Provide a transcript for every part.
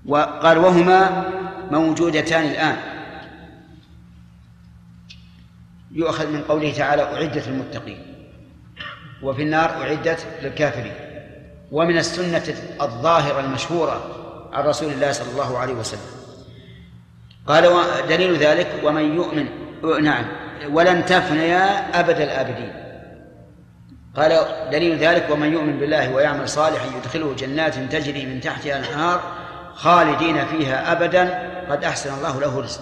وقال وهما موجودتان الآن، يؤخذ من قوله تعالى أعدت للمتقين، وفي النار أعدت للكافرين. ومن السنة الظاهرة المشهورة عن رسول الله صلى الله عليه وسلم قال دليل ذلك ومن يؤمن ولن تفنيا أبد الآبدين. قال دليل ذلك ومن يؤمن بالله ويعمل صالحا يدخله جنات تجري من تحتها الأنهار خالدين فيها أبدا قد أحسن الله له رزقا.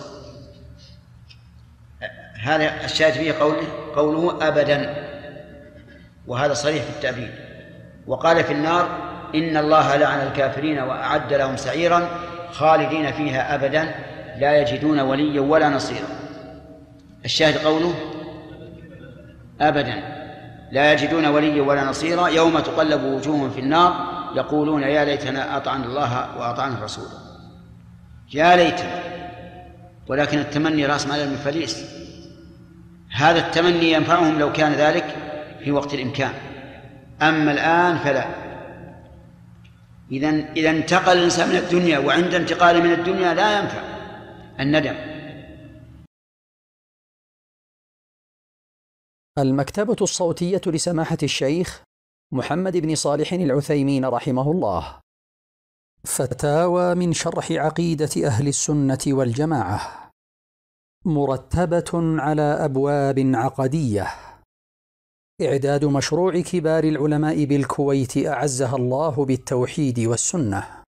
هذا الشاهد فيه قوله أبدا، وهذا صريح في التأبيد. وقال في النار إن الله لعن الكافرين وأعد لهم سعيرا خالدين فيها أبدا لا يجدون وليا ولا نصيرا. الشاهد قوله أبدا لا يجدون وليا ولا نصيرا يوم تقلب وجوههم في النار يقولون يا ليتنا أطعنا الله وأطعنا الرسول. يا ليتنا، ولكن التمني رأس مال المفاليس. هذا التمني ينفعهم لو كان ذلك في وقت الإمكان، أما الآن فلا. إذا انتقل الإنسان من الدنيا، وعند انتقال من الدنيا لا ينفع الندم. المكتبة الصوتية لسماحة الشيخ محمد بن صالح العثيمين رحمه الله. فتاوى من شرح عقيدة أهل السنة والجماعة، مرتبة على أبواب عقدية. إعداد مشروع كبار العلماء بالكويت أعزها الله بالتوحيد والسنة.